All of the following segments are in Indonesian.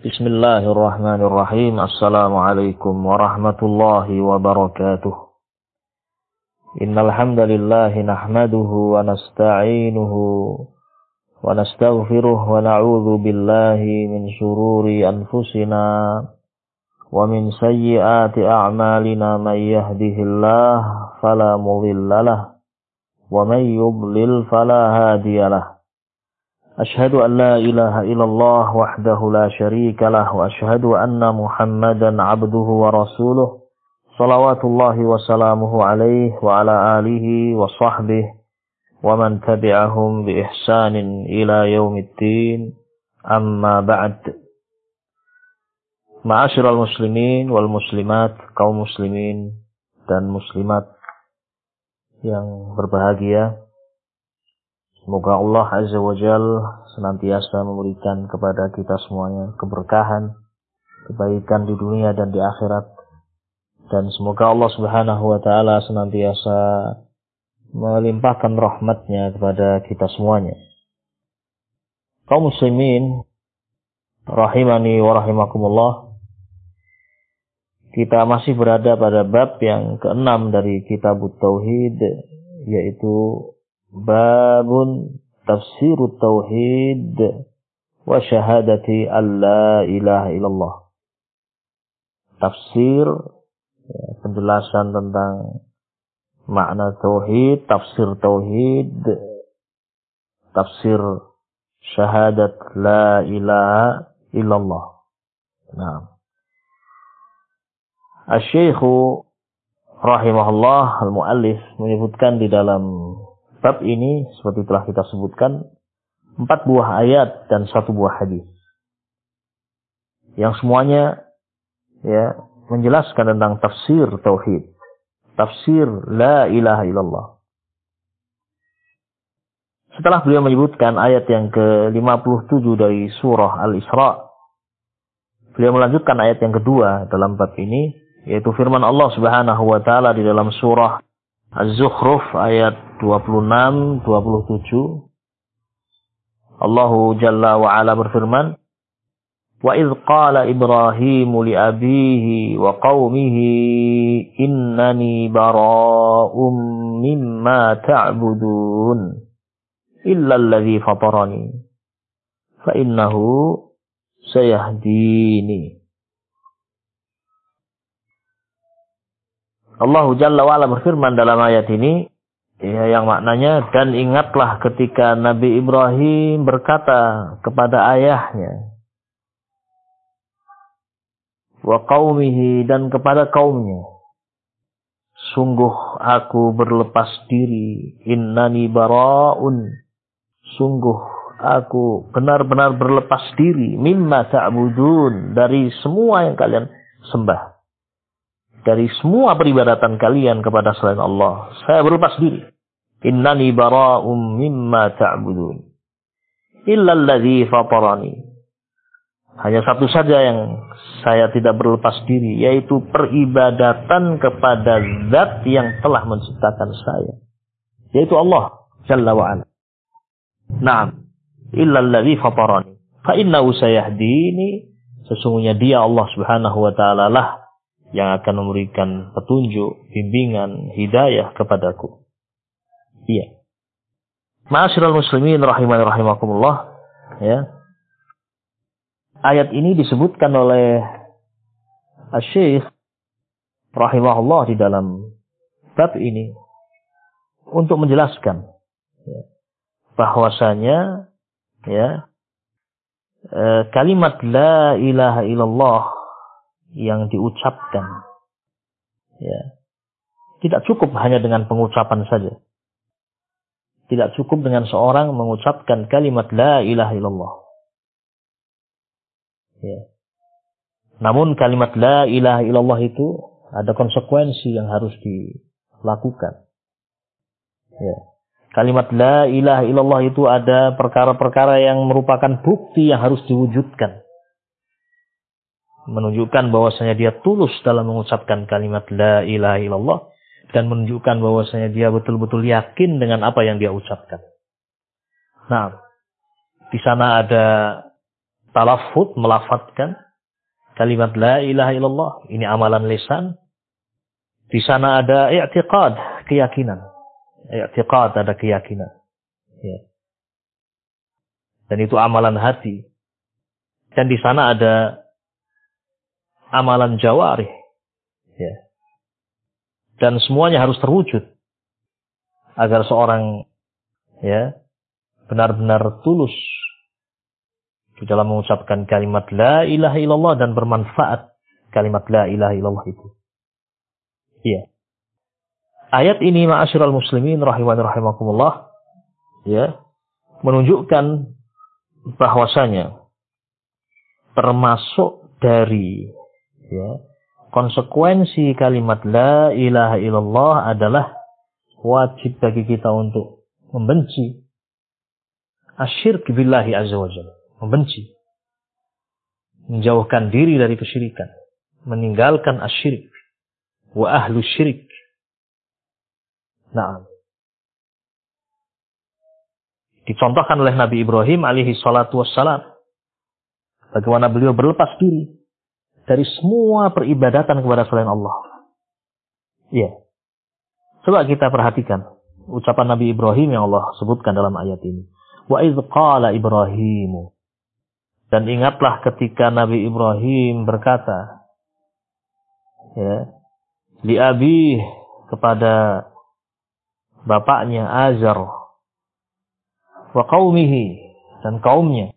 Bismillahirrahmanirrahim. Assalamualaikum warahmatullahi wabarakatuh. Innal hamdalillahi nahmaduhu wa nasta'inuhu wa nastaghfiruh wa na'udzu billahi min shururi anfusina wa min sayyiati a'malina may yahdihillahu fala mudhillalah wa may yudlil fala hadiyalah. Ashhadu an la ilaha illallah wahdahu la syarika lah wa ashhadu anna Muhammadan abduhu wa rasuluh salawatullahi wa salamuhu alaihi wa ala alihi wa sahbihi wa man tabi'ahum bi ihsanin ila yaumiddin amma ba'd. Ma'asyiral muslimin wal muslimat, kaum muslimin dan muslimat yang berbahagia, semoga Allah Azza wa Jal senantiasa memberikan kepada kita semuanya keberkahan, kebaikan di dunia dan di akhirat. Dan semoga Allah Subhanahu wa Ta'ala senantiasa melimpahkan rahmatnya kepada kita semuanya. Kaum muslimin, rahimani wa rahimakumullah, kita masih berada pada bab yang ke-6 dari Kitabut Tauhid, yaitu Babun tafsirut tauhid wa syahadati alla ilaha illallah. Tafsir, penjelasan tentang makna tauhid, tafsir tauhid, tafsir syahadat la ilaha illallah. Nah, Asy-Syaikh rahimahullah al-muallif menyebutkan di dalam bab ini, seperti telah kita sebutkan, 4 buah ayat dan 1 buah hadis yang semuanya menjelaskan tentang tafsir tauhid, tafsir la ilaha illallah. Setelah beliau menyebutkan ayat yang ke-57 dari surah Al-Isra, beliau melanjutkan ayat yang kedua dalam bab ini, yaitu firman Allah Subhanahu wa Ta'ala di dalam surah Az-Zukhruf ayat 26-27. Allahu Jalla wa Ala berfirman, "Wa idh qala Ibrahimu li abihi wa qaumihi innani bara'um mimma ta'budun illa alladhi fatarani fa innahu sayahdini." Allah Jalla wa Ala berfirman dalam ayat ini, yang maknanya, dan ingatlah ketika Nabi Ibrahim berkata kepada ayahnya, wa qaumihi, dan kepada kaumnya, sungguh aku berlepas diri, innani bara'un, sungguh aku benar-benar berlepas diri, mimma ta'budun, dari semua yang kalian sembah, dari semua peribadatan kalian kepada selain Allah. Saya berlepas diri. Innani bara'um mimma ta'budun illa alladhi fatarani. Hanya satu saja yang saya tidak berlepas diri, yaitu peribadatan kepada zat yang telah menciptakan saya, yaitu Allah Jalla wa'ala. Naam, illa alladhi fatarani fa innahu sayahdini. Sesungguhnya dia, Allah Subhanahu wa Ta'ala lah yang akan memberikan petunjuk, bimbingan, hidayah kepadaku. Iya. Ma'asyiral muslimin rahimani rahimakumullah, ya. Ayat ini disebutkan oleh Asy-Syaikh rahimahullah di dalam bab ini untuk menjelaskan, ya, bahwasanya, ya, kalimat la ilaha illallah yang diucapkan, ya, tidak cukup hanya dengan pengucapan saja. Tidak cukup dengan seorang mengucapkan kalimat la ilaha illallah, ya. Namun kalimat la ilaha illallah itu ada konsekuensi yang harus dilakukan, ya. Kalimat la ilaha illallah itu ada perkara-perkara yang merupakan bukti yang harus diwujudkan, menunjukkan bahwasanya dia tulus dalam mengucapkan kalimat la ilaha illallah, dan menunjukkan bahwasanya dia betul-betul yakin dengan apa yang dia ucapkan. Nah, di sana ada talaffuz, melafadzkan kalimat la ilaha illallah. Ini amalan lisan. Di sana ada i'tiqad, keyakinan. I'tiqad, ada keyakinan. Ya. Dan itu amalan hati. Dan di sana ada amalan jawarih. Ya. Dan semuanya harus terwujud agar seorang ya benar-benar tulus di dalam mengucapkan kalimat la ilaha illallah dan bermanfaat kalimat la ilaha illallah itu. Iya. Ayat ini ma'asyiral muslimin rahimani rahimakumullah ya menunjukkan bahwasanya termasuk dari ya konsekuensi kalimat la ilaha illallah adalah wajib bagi kita untuk membenci asyirk billahi azza wa jalla, membenci, menjauhkan diri dari kesyirikan, meninggalkan asyirk wa ahlu syirik. Nah, dicontohkan oleh Nabi Ibrahim alaihi salatu wassalam bagaimana beliau berlepas diri dari semua peribadatan kepada selain Allah. Iya. Coba kita perhatikan ucapan Nabi Ibrahim yang Allah sebutkan dalam ayat ini. Wa idz qala Ibrahim. Dan ingatlah ketika Nabi Ibrahim berkata ya, li abi kepada bapaknya Azar wa qaumihi dan kaumnya.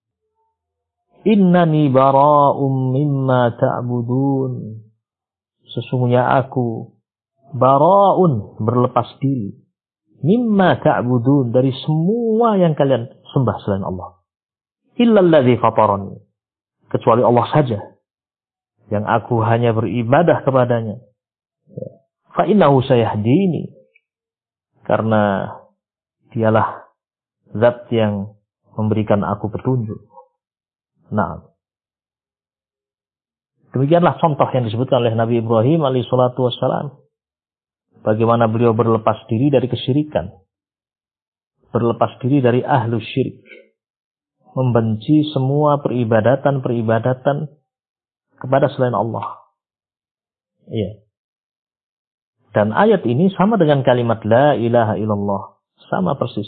Innani bara'um mimma ta'budun. Sesungguhnya aku bara'un, berlepas diri. Mimma ta'budun, dari semua yang kalian sembah selain Allah. Illa alladhi fatarani. Kecuali Allah saja yang aku hanya beribadah kepadanya. Fa innahu sayahdini. Karena dialah zat yang memberikan aku petunjuk. Nah, demikianlah contoh yang disebutkan oleh Nabi Ibrahim alaihi salatu wassalam. Bagaimana beliau berlepas diri dari kesyirikan. Berlepas diri dari ahlu syirik. Membenci semua peribadatan-peribadatan kepada selain Allah. Iya. Dan ayat ini sama dengan kalimat la ilaha illallah. Sama persis.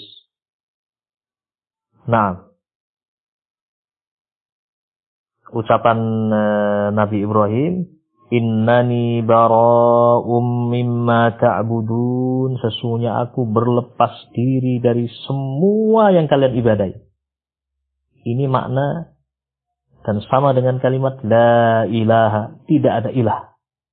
Nah, ucapan Nabi Ibrahim, innani bara'um mimma ta'budun, sesungguhnya aku berlepas diri dari semua yang kalian ibadahi. Ini makna dan sama dengan kalimat la ilaha, tidak ada ilah.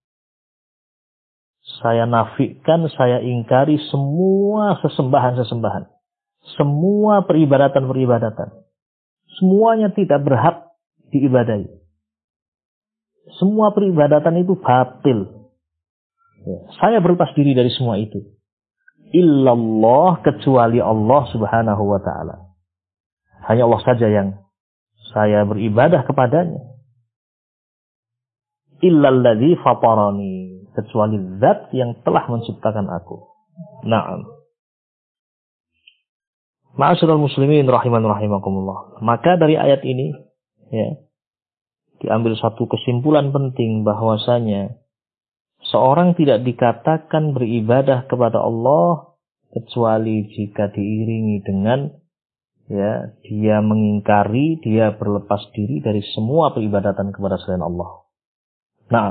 Saya nafikan, saya ingkari semua sesembahan-sesembahan, semua peribadatan-peribadatan. Semuanya tidak berhak diibadahi. Semua peribadatan itu batil. Ya, saya berlepas diri dari semua itu. Illallah, kecuali Allah subhanahu wa ta'ala. Hanya Allah saja yang saya beribadah kepadanya. Illalladzi fatarani, kecuali zat yang telah menciptakan aku. Naam. Ma'asyiral muslimin rahiman rahimakumullah. Maka dari ayat ini ya, diambil satu kesimpulan penting bahwasanya seorang tidak dikatakan beribadah kepada Allah kecuali jika diiringi dengan ya dia mengingkari, dia berlepas diri dari semua peribadatan kepada selain Allah. Nah,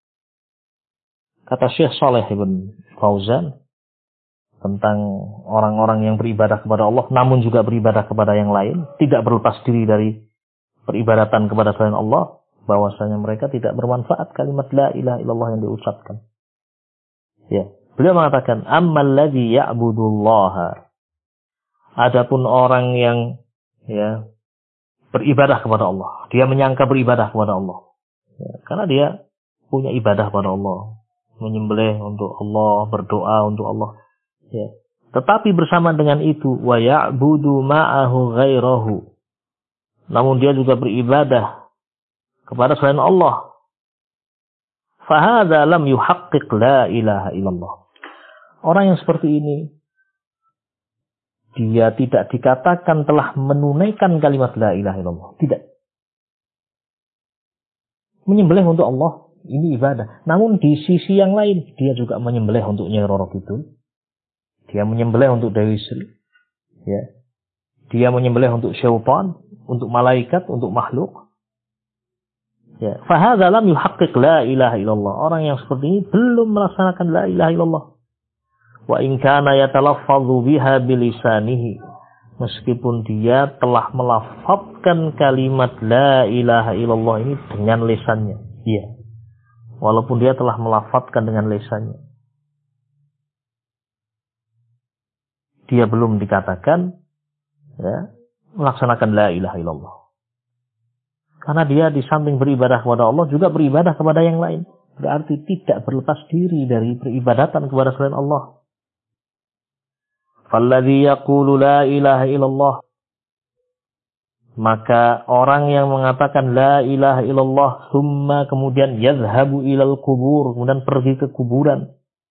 kata Syekh Shalih Ibn Fauzan tentang orang-orang yang beribadah kepada Allah namun juga beribadah kepada yang lain, tidak berlepas diri dari peribadatan kepada selain Allah, bahwasanya mereka tidak bermanfaat kalimat la ilaha illallah yang diucapkan. Ya, beliau mengatakan ammal ladzi ya'budullaha. Adapun orang yang ya beribadah kepada Allah, dia menyangka beribadah kepada Allah. Ya, karena dia punya ibadah kepada Allah, menyembelih untuk Allah, berdoa untuk Allah. Ya. Tetapi bersama dengan itu wa ya'budu ma'ahu ghairahu. Namun dia juga beribadah kepada selain Allah. Fahadha lam yuhaqqiq la ilaha illallah. Orang yang seperti ini, dia tidak dikatakan telah menunaikan kalimat la ilaha illallah. Tidak. Menyembelih untuk Allah, ini ibadah. Namun di sisi yang lain, dia juga menyembelih untuk Nyai Roro Kidul. Dia menyembelih untuk Dewi Sri. Ya. Dia menyembelih untuk syaitan, untuk malaikat, untuk makhluk. Ya. Fahadza lam yuhaqqiq la ilaha illallah. Orang yang seperti ini belum melaksanakan la ilaha illallah. Wa in kana yatalaffazu biha bilisanihi. Meskipun dia telah melafadzkan kalimat la ilaha illallah ini dengan lisannya. Iya. Walaupun dia telah melafadzkan dengan lisannya. Dia belum dikatakan ya, melaksanakan la ilaha illallah. Karena dia di samping beribadah kepada Allah juga beribadah kepada yang lain. Berarti tidak berlepas diri dari peribadatan kepada selain Allah. Falladhi yaqulu la ilaha illallah. Maka orang yang mengatakan la ilaha illallah summa kemudian yadhhabu ilal kubur, kemudian pergi ke kuburan.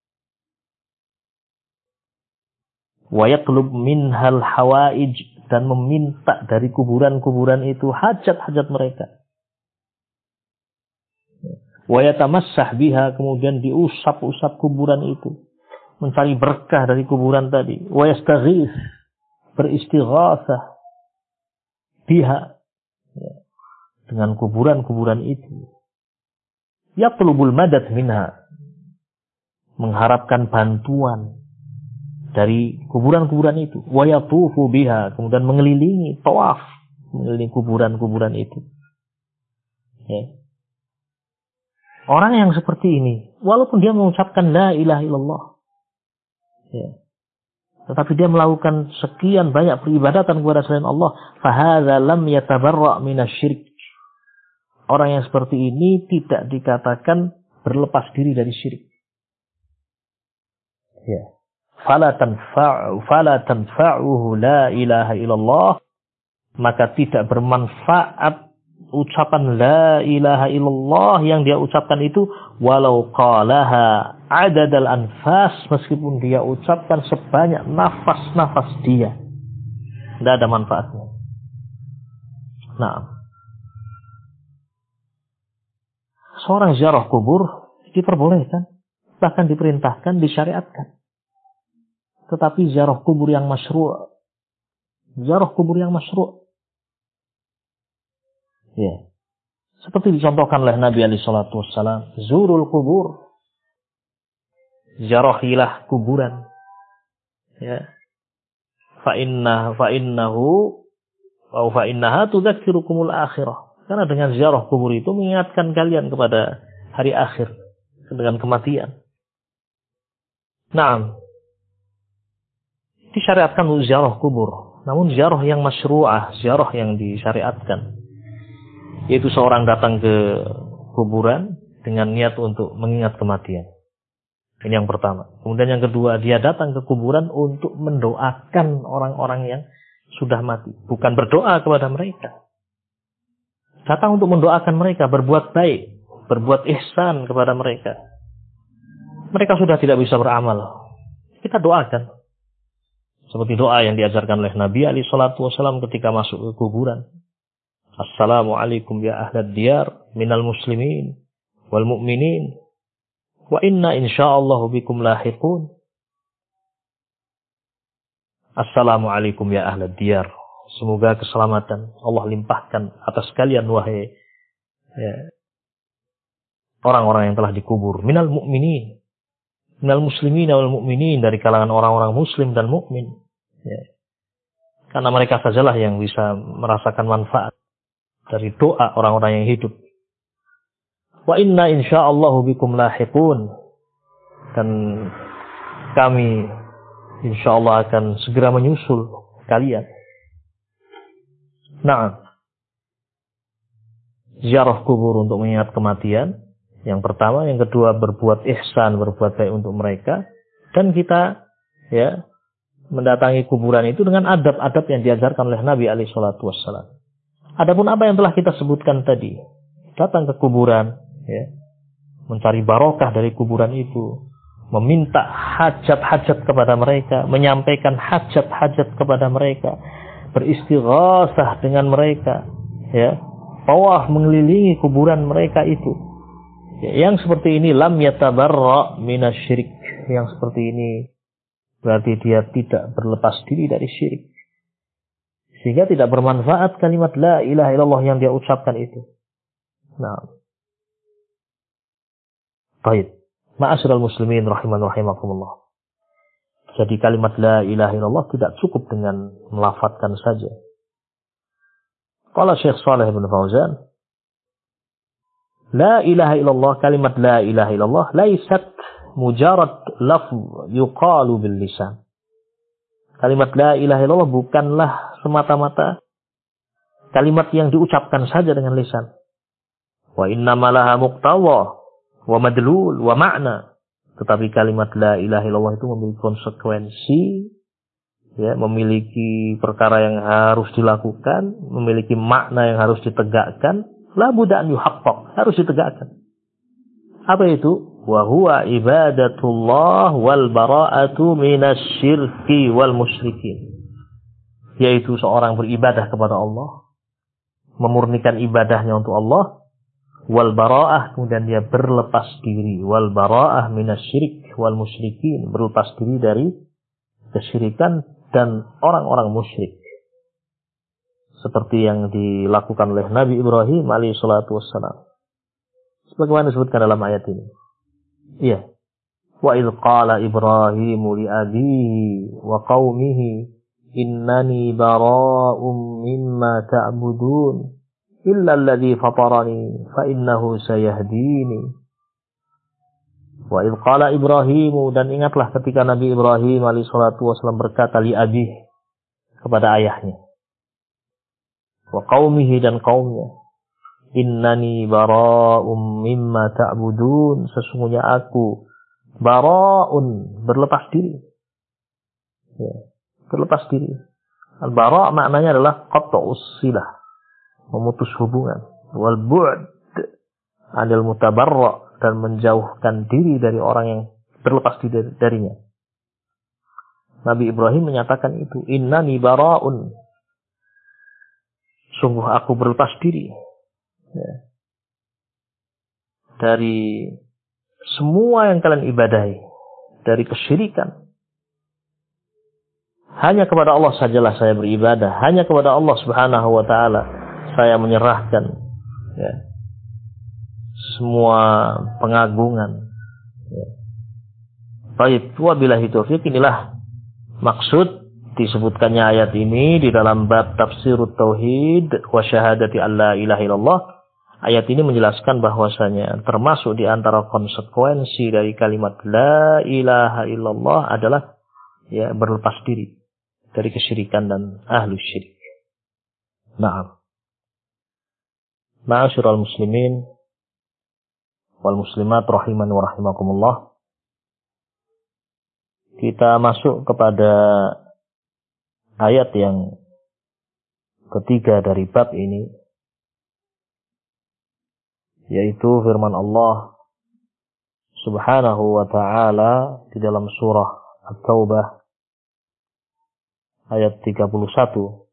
Wa yatlub minhal hawaij, dan meminta dari kuburan-kuburan itu hajat-hajat mereka. Wa yatamassah biha, kemudian diusap-usap kuburan itu, mencari berkah dari kuburan tadi. Wa yastaghith, beristighatsah biha, dengan kuburan-kuburan itu. Yatlubul madad minha, mengharapkan bantuan dari kuburan-kuburan itu. Wa yatufu biha, kemudian mengelilingi, tawaf, mengelilingi kuburan-kuburan itu. Ya. Orang yang seperti ini, walaupun dia mengucapkan la ilaha illallah, ya, tetapi dia melakukan sekian banyak peribadatan kepada selain Allah, fahadza lam yatabarra' minasyirik. Orang yang seperti ini tidak dikatakan berlepas diri dari syirik. Ya. Fala tanfa'uhu la ilaha illallah, maka tidak bermanfaat ucapan la ilaha illallah yang dia ucapkan itu, walau qalaha adadal anfas, meskipun dia ucapkan sebanyak nafas-nafas dia, tidak ada manfaatnya. Nah, seorang ziarah kubur diperbolehkan, bahkan diperintahkan, disyariatkan. Tetapi ziarah kubur yang masyru'. Ziarah kubur yang masyru'. Ya. Seperti dicontohkan oleh Nabi alaihi salatu wassalam, zurul kubur. Ziarahilah kuburan. Ya. Fa innaha tudzakirukumul akhirah. Karena dengan ziarah kubur itu mengingatkan kalian kepada hari akhir, dengan kematian. Naam. Disyariatkan untuk ziarah kubur, namun ziarah yang masyru'ah, ziarah yang disyariatkan, yaitu seorang datang ke kuburan dengan niat untuk mengingat kematian. Ini yang pertama. Kemudian yang kedua, dia datang ke kuburan untuk mendoakan orang-orang yang sudah mati, bukan berdoa kepada mereka. Datang untuk mendoakan mereka, berbuat baik, berbuat ihsan kepada mereka. Mereka sudah tidak bisa beramal, kita doakan. Seperti doa yang diajarkan oleh Nabi alaihi salatu wasallam ketika masuk ke kuburan. Assalamualaikum ya ahlad diyar minal muslimin wal mu'minin wa inna insyaallah bikum lahiqun. Assalamualaikum ya ahlad diyar. Semoga keselamatan Allah limpahkan atas kalian wahai orang-orang yang telah dikubur. Minal mu'minin, minal muslimin wal mu'minin, dari kalangan orang-orang muslim dan mukmin. Ya. Karena mereka sajalah yang bisa merasakan manfaat dari doa orang-orang yang hidup. Wa inna insyaallah bikum lahiqun, dan kami insyaallah akan segera menyusul kalian. Nah, ziarah kubur untuk mengingat kematian yang pertama, yang kedua berbuat ihsan, berbuat baik untuk mereka, dan kita ya mendatangi kuburan itu dengan adab-adab yang diajarkan oleh Nabi alaihi salatu wassalam. Adapun apa yang telah kita sebutkan tadi, datang ke kuburan, ya, mencari barokah dari kuburan itu, meminta hajat-hajat kepada mereka, menyampaikan hajat-hajat kepada mereka, beristighatsah dengan mereka, ya, tawaf mengelilingi kuburan mereka itu. Yang seperti ini lam yatabarra minasyirik. Yang seperti ini berarti dia tidak berlepas diri dari syirik. Sehingga tidak bermanfaat kalimat la ilaha illallah yang dia ucapkan itu. Nah. Baik. Ma'asyiral muslimin rahiman rahimakumullah. Jadi kalimat la ilaha illallah tidak cukup dengan melafadzkan saja. Qala Syekh Shalih bin Fauzan, la ilaha illallah, kalimat la ilaha illallah laisat mujarad lafz yuqalu bil lisan. Kalimat la ilaha illallah bukanlah semata-mata kalimat yang diucapkan saja dengan lisan. Wa innama laha muqtawa wa madlul wa makna. Tetapi kalimat la ilaha illallah itu memiliki konsekuensi, ya, memiliki perkara yang harus dilakukan, memiliki makna yang harus ditegakkan, la budda an yuhaqqaq, harus ditegakkan. Apa itu? Wa huwa ibadatullah wal bara'atu minasyirki wal musyrikin. Yaitu seorang beribadah kepada Allah, memurnikan ibadahnya untuk Allah, wal bara'ah, kemudian dia berlepas diri, wal bara'ah minasyirik wal musyrikin, berlepas diri dari kesyirikan dan orang-orang musyrik. Seperti yang dilakukan oleh Nabi Ibrahim alaihi salatu wassalam. Sebagaimana disebutkan dalam ayat ini. Iya. Wa idh qala Ibrahimu li abihi wa qaumihi innani bara'um mimma ta'budun illa alladhi fatarani fa innahu sayahdini. Wa idh qala Ibrahimu, dan ingatlah ketika Nabi Ibrahim alaihi salatu wasallam berkata li abih, kepada ayahnya, wa qaumihi, dan kaumnya, innani bara'um mimma ta'budun, sesungguhnya aku bara'un, berlepas diri, ya, berlepas diri. Al-bara' maknanya adalah qat'us silah, memutus hubungan, wal bu'd 'anil mutabarra', dan menjauhkan diri dari orang yang berlepas diri darinya. Nabi Ibrahim menyatakan itu, innani bara'un, sungguh aku berlepas diri, ya, dari semua yang kalian ibadahi, dari kesyirikan. Hanya kepada Allah sajalah saya beribadah, hanya kepada Allah Subhanahu wa taala saya menyerahkan, ya, semua pengagungan. Ya. Baik, wabillahi taufiq. Inilah maksud disebutkannya ayat ini di dalam bab tafsirut tauhid wa syahadati alla ilaha illallah. Ayat ini menjelaskan bahwasanya termasuk di antara konsekuensi dari kalimat la ilaha illallah adalah, ya, berlepas diri dari kesyirikan dan ahlu syirik. Na'am. Ma'asyiral muslimin wal muslimat rahiman wa rahimakumullah. Kita masuk kepada ayat yang ketiga dari bab ini, yaitu firman Allah Subhanahu wa ta'ala di dalam surah At-Taubah ayat 31.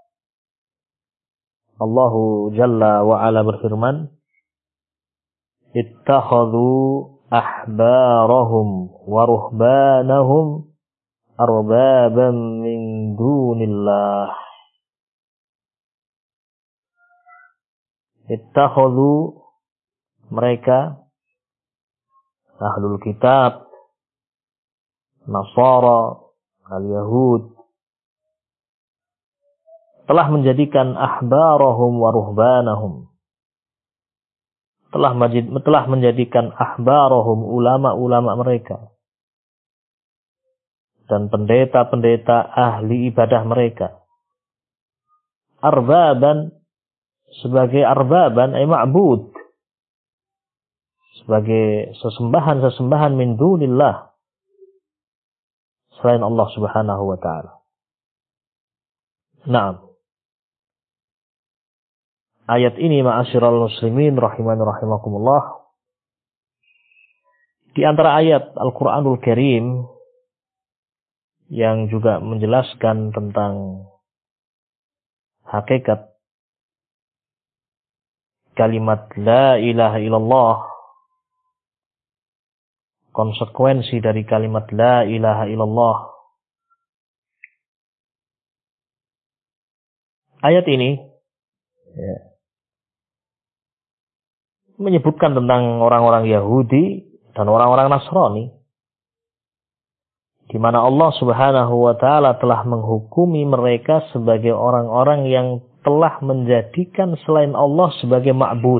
Allahu Jalla wa Ala berfirman, ittakhadhu ahbarahum wa ruhbanahum arbaban min dunillah. Ittakhadhu, mereka ahlul kitab, Nasara, al-Yahud, telah menjadikan ahbarahum wa ruhbanahum, telah menjadikan ahbarahum, ulama-ulama mereka, dan pendeta-pendeta ahli ibadah mereka, arbaban, sebagai arbaban ay ma'bud, sebagai sesembahan-sesembahan min dunillah, selain Allah Subhanahu wa ta'ala. Naam. Ayat ini, ma'asyiral muslimin rahiman rahimakumullah, di antara ayat Al-Qur'anul Karim yang juga menjelaskan tentang hakikat kalimat la ilaha illallah, konsekuensi dari kalimat la ilaha illallah. Ayat ini menyebutkan tentang orang-orang Yahudi dan orang-orang Nasrani, di mana Allah Subhanahu wa taala telah menghukumi mereka sebagai orang-orang yang telah menjadikan selain Allah sebagai ma'bud.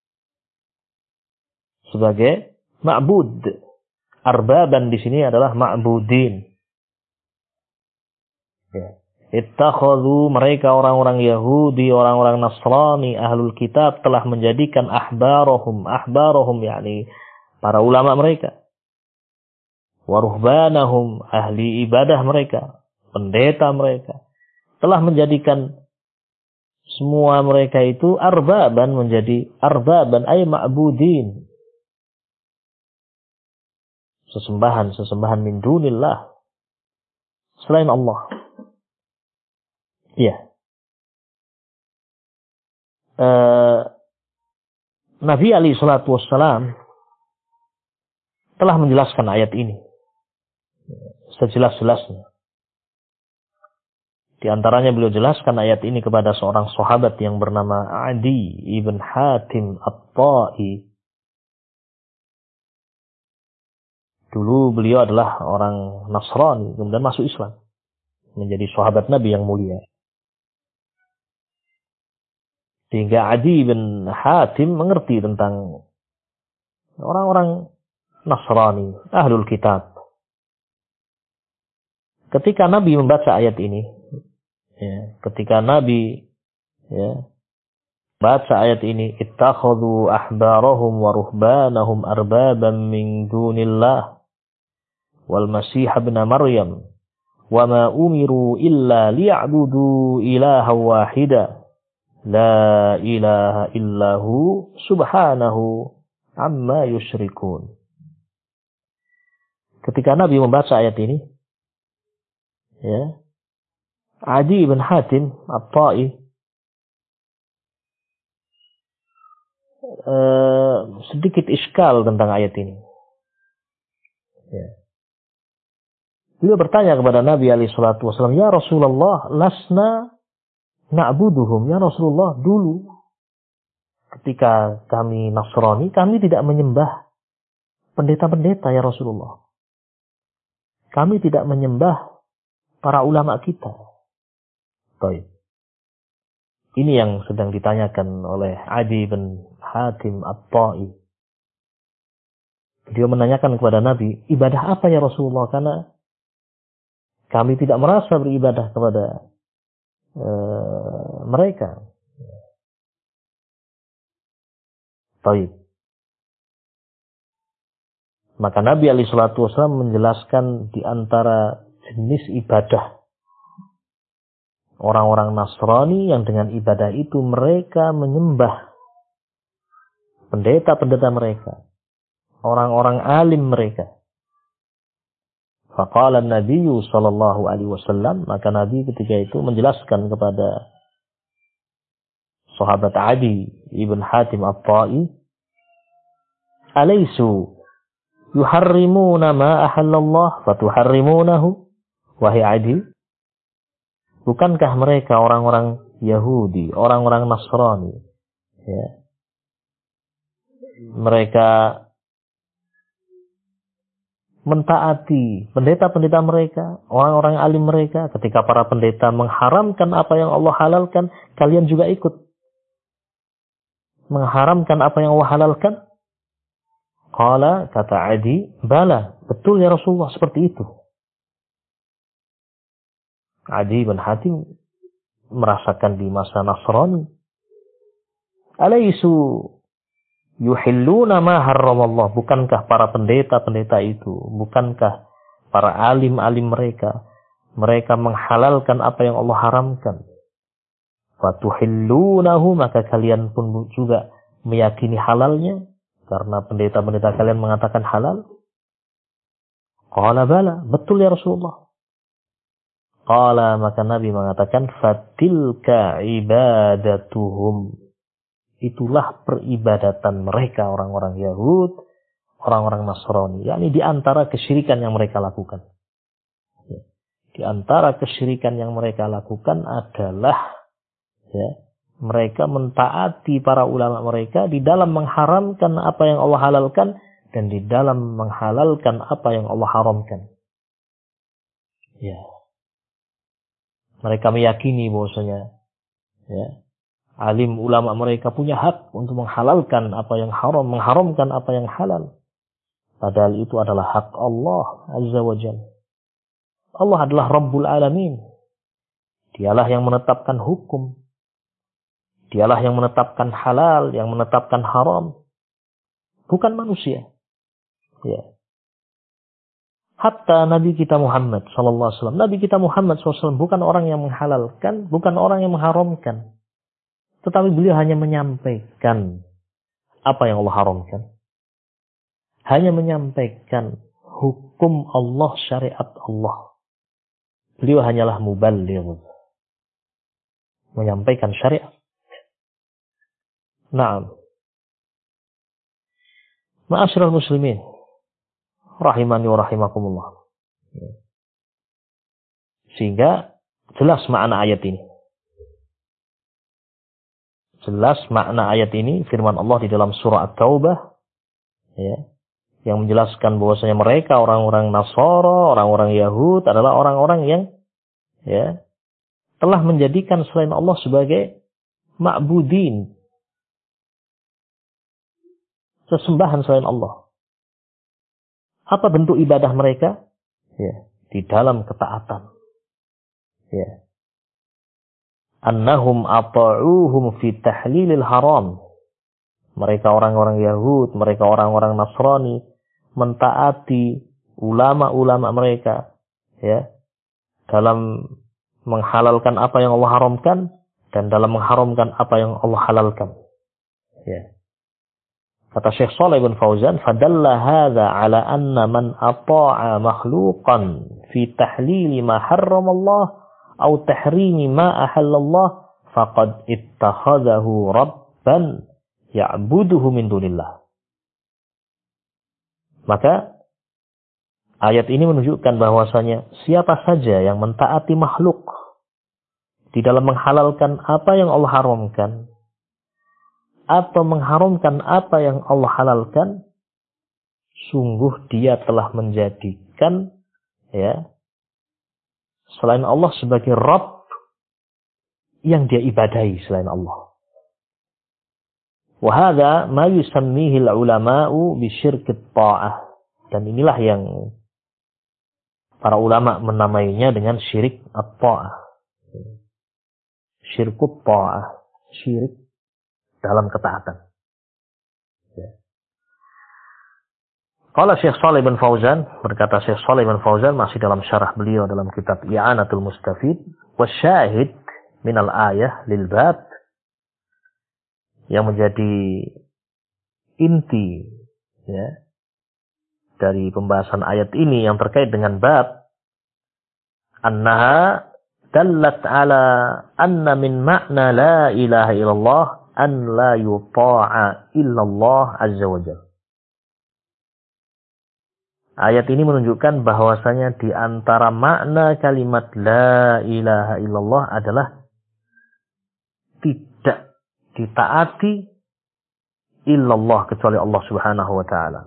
Sebagai ma'bud. Arbaban di sini adalah ma'budin. Ittakhadhu, mereka orang-orang Yahudi, orang-orang Nasrani, ahlul kitab telah menjadikan ahbarahum yakni para ulama mereka, waruhbanahum, ahli ibadah mereka, pendeta mereka, telah menjadikan semua mereka itu arbaban, menjadi arbaban ay ma'budin, sesembahan min dunillah, selain Allah. Ya. Nabi alaihi salatu wassalam telah menjelaskan ayat ini sejelas-jelasnya. Di antaranya beliau jelaskan ayat ini kepada seorang sahabat yang bernama Adi ibn Hatim At-Ta'i. Dulu beliau adalah orang Nasrani, kemudian masuk Islam, menjadi sahabat Nabi yang mulia. Sehingga Adi bin Hatim mengerti tentang orang-orang Nasrani, ahlul kitab. Ketika Nabi membaca ayat ini, ketika Nabi baca ayat ini, ittakhadhu ahbarahum wa ruhbanahum arbaban min dunillah wal masih ibn Maryam wa ma umiru illa liya'budu ilaha wahida la ilaha illahu subhanahu amma yusyrikun. Ketika Nabi membaca ayat ini, Adi bin Hatim At-Ta'i sedikit iskal tentang ayat ini. Beliau bertanya kepada Nabi alaihi salatu wasallam, "Ya Rasulullah, lasna na'buduhum." Ya Rasulullah, dulu ketika kami Nasrani, kami tidak menyembah pendeta-pendeta ya Rasulullah. Kami tidak menyembah para ulama kita. Baik. Ini yang sedang ditanyakan oleh Adi bin Hatim At-Ta'i. Beliau menanyakan kepada Nabi, ibadah apa ya Rasulullah? Karena kami tidak merasa beribadah kepada mereka. Baik. Maka Nabi alaihi salatu wasallam menjelaskan di antara jenis ibadah orang-orang Nasrani yang dengan ibadah itu mereka menyembah pendeta-pendeta mereka, orang-orang alim mereka. Faqala Nabi sallallahu alaihi wasallam, maka Nabi ketika itu menjelaskan kepada sahabat Adi ibn Hatim At-Ta'i, "Alaisu yuharrimuna ma ahallallah fatuharrimunahu?" Wahai Adi, bukankah mereka orang-orang Yahudi, orang-orang Nasrani, mereka mentaati pendeta-pendeta mereka, orang-orang alim mereka. Ketika para pendeta mengharamkan apa yang Allah halalkan, kalian juga ikut mengharamkan apa yang Allah halalkan? Qala, kata Adi, bala, betul ya Rasulullah, seperti itu. Adi bin Hatim merasakan di masa Nasrani, alaisu yuhilluna ma harramallah, bukankah para pendeta-pendeta itu, bukankah para alim-alim mereka menghalalkan apa yang Allah haramkan? Fatuhillunahu, maka kalian pun juga meyakini halalnya karena pendeta-pendeta kalian mengatakan halal. Qala bala, betul ya Rasulullah. Qala, maka Nabi mengatakan, fatilka ibadatuhum, itulah peribadatan mereka orang-orang Yahud, orang-orang Nasrani. Yakni di antara kesyirikan yang mereka lakukan. Di antara kesyirikan yang mereka lakukan adalah mereka mentaati para ulama mereka di dalam mengharamkan apa yang Allah halalkan dan di dalam menghalalkan apa yang Allah haramkan. Mereka meyakini bahwasanya alim ulama mereka punya hak untuk menghalalkan apa yang haram, mengharamkan apa yang halal. Padahal itu adalah hak Allah Azza wa Jalla. Allah adalah Rabbul Alamin. Dialah yang menetapkan hukum. Dialah yang menetapkan halal, yang menetapkan haram. Bukan manusia. Hatta Nabi kita Muhammad SAW. Nabi kita Muhammad SAW bukan orang yang menghalalkan, bukan orang yang mengharamkan. Tetapi beliau hanya menyampaikan apa yang Allah haramkan. Hanya menyampaikan hukum Allah, syariat Allah. Beliau hanyalah muballigh. Menyampaikan syariat. Naam. Ma'asyiral muslimin. Rahimani wa rahimakumullah. Sehingga jelas makna ayat ini. Jelas makna ayat ini firman Allah di dalam surah At-Taubah yang menjelaskan bahwasanya mereka orang-orang Nasara, orang-orang Yahud adalah orang-orang yang telah menjadikan selain Allah sebagai ma'budin, sesembahan selain Allah. Apa bentuk ibadah mereka? Di dalam ketaatan. Annahum ata'uhum fi tahlilil haram. Mereka orang-orang Yahud, mereka orang-orang Nasrani mentaati ulama-ulama mereka dalam menghalalkan apa yang Allah haramkan dan dalam mengharamkan apa yang Allah halalkan. Kata Syekh Shalih bin Fauzan, fadalla hadza ala anna man ata'a makhluqan fi tahlili ma harrama Allah aw tahrimi ma ahallallah faqad ittakhadhahu rabban ya'buduhu min dunillah. Maka ayat ini menunjukkan bahwasanya siapa saja yang mentaati makhluk di dalam menghalalkan apa yang Allah haramkan atau mengharamkan apa yang Allah halalkan, sungguh dia telah menjadikan selain Allah sebagai Rabb yang dia ibadahi selain Allah. Wa hadza ma yusammihi al-ulama'u bi syirkit ta'ah. Dan inilah yang para ulama menamainya dengan syirik at-ta'ah. Syirkut ta'ah, syirik dalam ketaatan. Qala Syekh Shalih bin Fauzan, berkata Syekh Shalih bin Fauzan masih dalam syarah beliau dalam kitab I'anatul Mustafid, wasyahid minal ayah lil bab, yang menjadi inti dari pembahasan ayat ini yang terkait dengan bab, annaha dallat ala anna min ma'na la ilaha illallah an la yuta'a illallah azza wa jalla. Ayat ini menunjukkan bahwasanya di antara makna kalimat la ilaha illallah adalah tidak ditaati illallah kecuali Allah Subhanahu wa taala.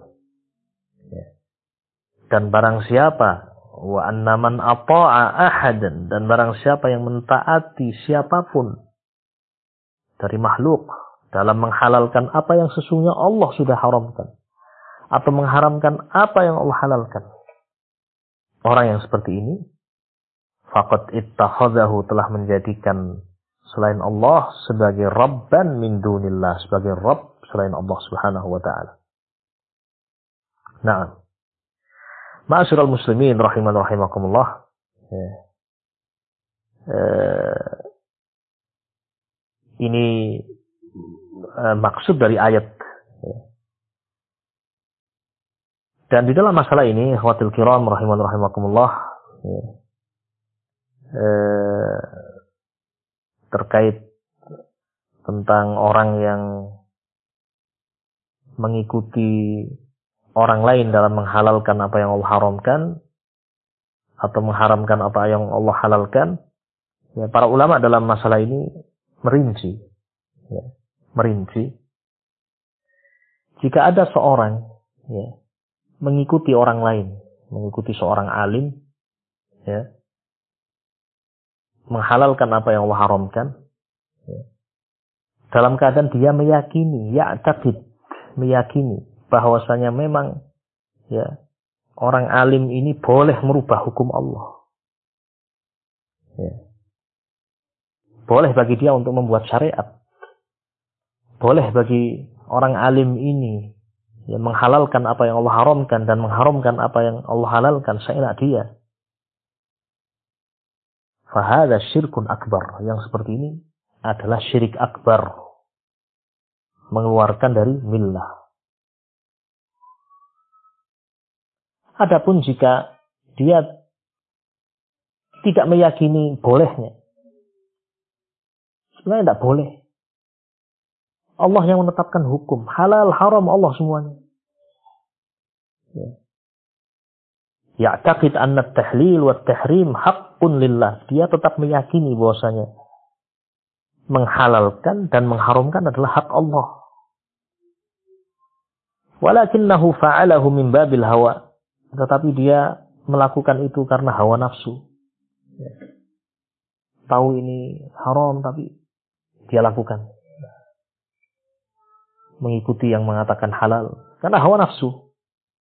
Dan barang siapa wa anna man ata'a ahadan, dan barang siapa yang mentaati siapapun dari makhluk dalam menghalalkan apa yang sesungguhnya Allah sudah haramkan atau mengharamkan apa yang Allah halalkan, orang yang seperti ini faqad ittakhadhahu, telah menjadikan selain Allah sebagai Rabban min dunillah, sebagai Rabb selain Allah Subhanahu wa taala. Nah, ma'asyiral muslimin rahiman rahimakumullah. Ini maksud dari ayat. Dan di dalam masalah ini, ikhwatul kiram rahiman rahimakumullah, terkait tentang orang yang mengikuti orang lain dalam menghalalkan apa yang Allah haramkan atau mengharamkan apa yang Allah halalkan, ya, para ulama dalam masalah ini merinci, ya, merinci. Jika ada seorang, ya, mengikuti orang lain, mengikuti seorang alim, ya, menghalalkan apa yang Allah haramkan, ya, dalam keadaan dia meyakini, meyakini bahwasanya memang, ya, orang alim ini boleh merubah hukum Allah, ya. Boleh bagi dia untuk membuat syariat, boleh bagi orang alim ini, ya, menghalalkan apa yang Allah haramkan dan mengharamkan apa yang Allah halalkan seenak dia. Fahada syirkun akbar. Yang seperti ini adalah syirik akbar, mengeluarkan dari millah. Adapun jika dia tidak meyakini bolehnya, sebenarnya tidak boleh. Allah yang menetapkan hukum. Halal, haram Allah semuanya. Ya'taqid anna at-tahlil wa at-tahrim haqqun lillah. Dia tetap meyakini bahwasanya menghalalkan dan mengharamkan adalah hak Allah. Walakinnahu fa'alahu min babil hawa. Tetapi dia melakukan itu karena hawa nafsu. Tahu ini haram tapi dia lakukan. Mengikuti yang mengatakan halal karena hawa nafsu.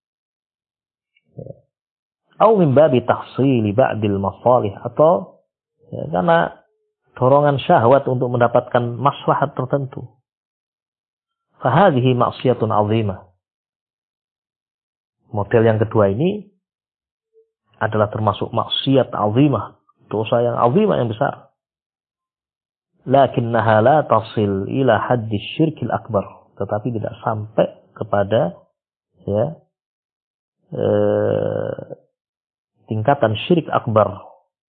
Atau min babi tahsili ba'dil masalih, atau, ya, karena dorongan syahwat untuk mendapatkan maslahat tertentu. Fahadhihi maksiyatun azimah. Model yang kedua ini adalah termasuk maksiat azimah, dosa yang azimah, yang besar. Lakinnaha la tasil ila haddi syirkil akbar. Tetapi tidak sampai kepada, ya, tingkatan syirik akbar.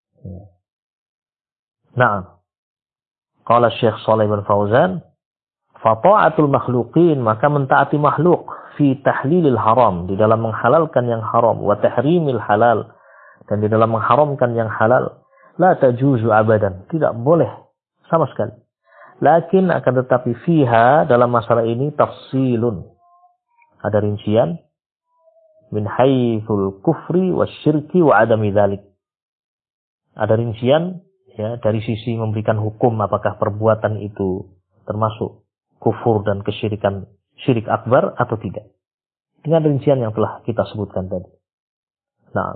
Nah, qala Syekh Shalih bin Fauzan, fa ta'atul makhluqin, maka mentaati makhluk fi tahlilil haram, di dalam menghalalkan yang haram, wa tahrimil halal, dan di dalam mengharamkan yang halal, la tajuzu abadan, tidak boleh sama sekali. Lakin akan tetapi fiha, dalam masalah ini, tafsilun, ada rincian, min haitsul kufri wasyirki wa adami dzalik. Ada rincian, ya, dari sisi memberikan hukum apakah perbuatan itu termasuk kufur dan kesyirikan, syirik akbar atau tidak. Dengan rincian yang telah kita sebutkan tadi. Nah,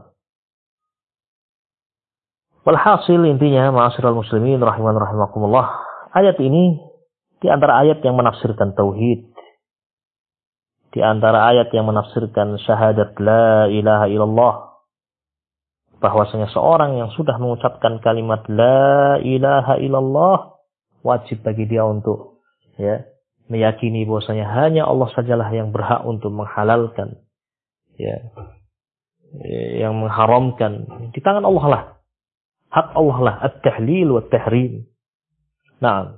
walhasil intinya, ma'asyiral muslimin rahiman rahimakumullah, ayat ini di antara ayat yang menafsirkan tauhid, di antara ayat yang menafsirkan syahadat la ilaha illallah, bahwasanya seorang yang sudah mengucapkan kalimat la ilaha illallah, wajib bagi dia untuk, ya, meyakini bahwasanya hanya Allah sajalah yang berhak untuk menghalalkan, ya, yang mengharamkan. Di tangan Allah lah, hak Allah lah, at-tahlil wa at-tahrim. Nah,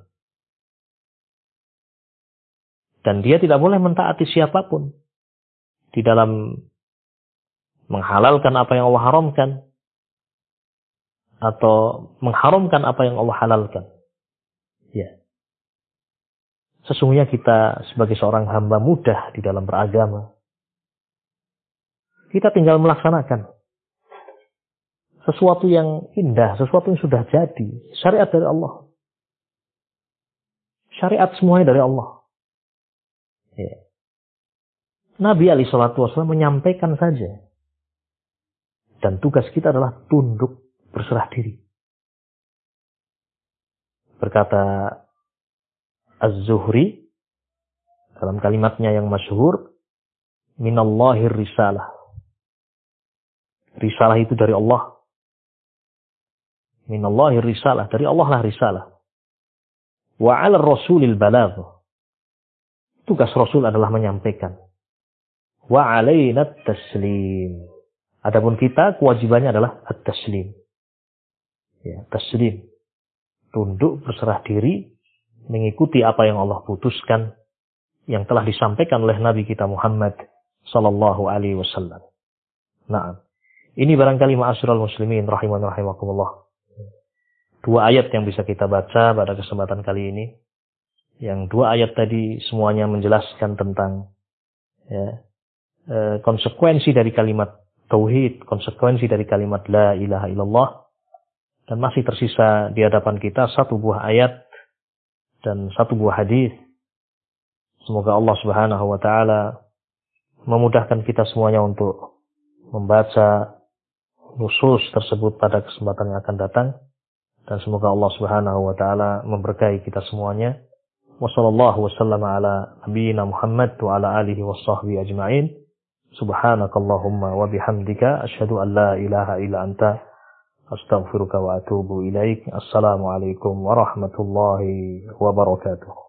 dan dia tidak boleh mentaati siapapun di dalam menghalalkan apa yang Allah haramkan atau mengharamkan apa yang Allah halalkan. Ya. Sesungguhnya kita sebagai seorang hamba mudah di dalam beragama. Kita tinggal melaksanakan sesuatu yang indah, sesuatu yang sudah jadi, syariat dari Allah. Syariat semuanya dari Allah. Ya. Nabi SAW menyampaikan saja. Dan tugas kita adalah tunduk, berserah diri. Berkata Az-Zuhri dalam kalimatnya yang masyhur, minallahir risalah. Risalah itu dari Allah. Minallahir risalah, dari Allah lah risalah. Wa 'ala rasulil balagh. Tugas Rasul adalah menyampaikan. Wa 'alaina at-taslim. Adapun kita kewajibannya adalah at-taslim. Ya, taslim. Tunduk, berserah diri, mengikuti apa yang Allah putuskan, yang telah disampaikan oleh Nabi kita Muhammad sallallahu alaihi wasallam. Nah, ini barangkali ma'asyiral muslimin rahiman rahimakumullah. 2 ayat yang bisa kita baca pada kesempatan kali ini. Yang 2 ayat tadi semuanya menjelaskan tentang konsekuensi dari kalimat tauhid, konsekuensi dari kalimat la ilaha illallah. Dan masih tersisa di hadapan kita 1 buah ayat dan 1 buah hadis. Semoga Allah Subhanahu wa taala memudahkan kita semuanya untuk membaca nusus tersebut pada kesempatan yang akan datang, dan semoga Allah Subhanahu wa taala memberkahi kita semuanya. Wassallallahu wasallama ala nabiyyina Muhammad wa ala alihi washabbihi ajma'in. Subhanakallahumma wa bihamdika asyhadu an la ilaha illa anta astaghfiruka wa atubu ilaik. Assalamualaikum warahmatullahi wabarakatuh.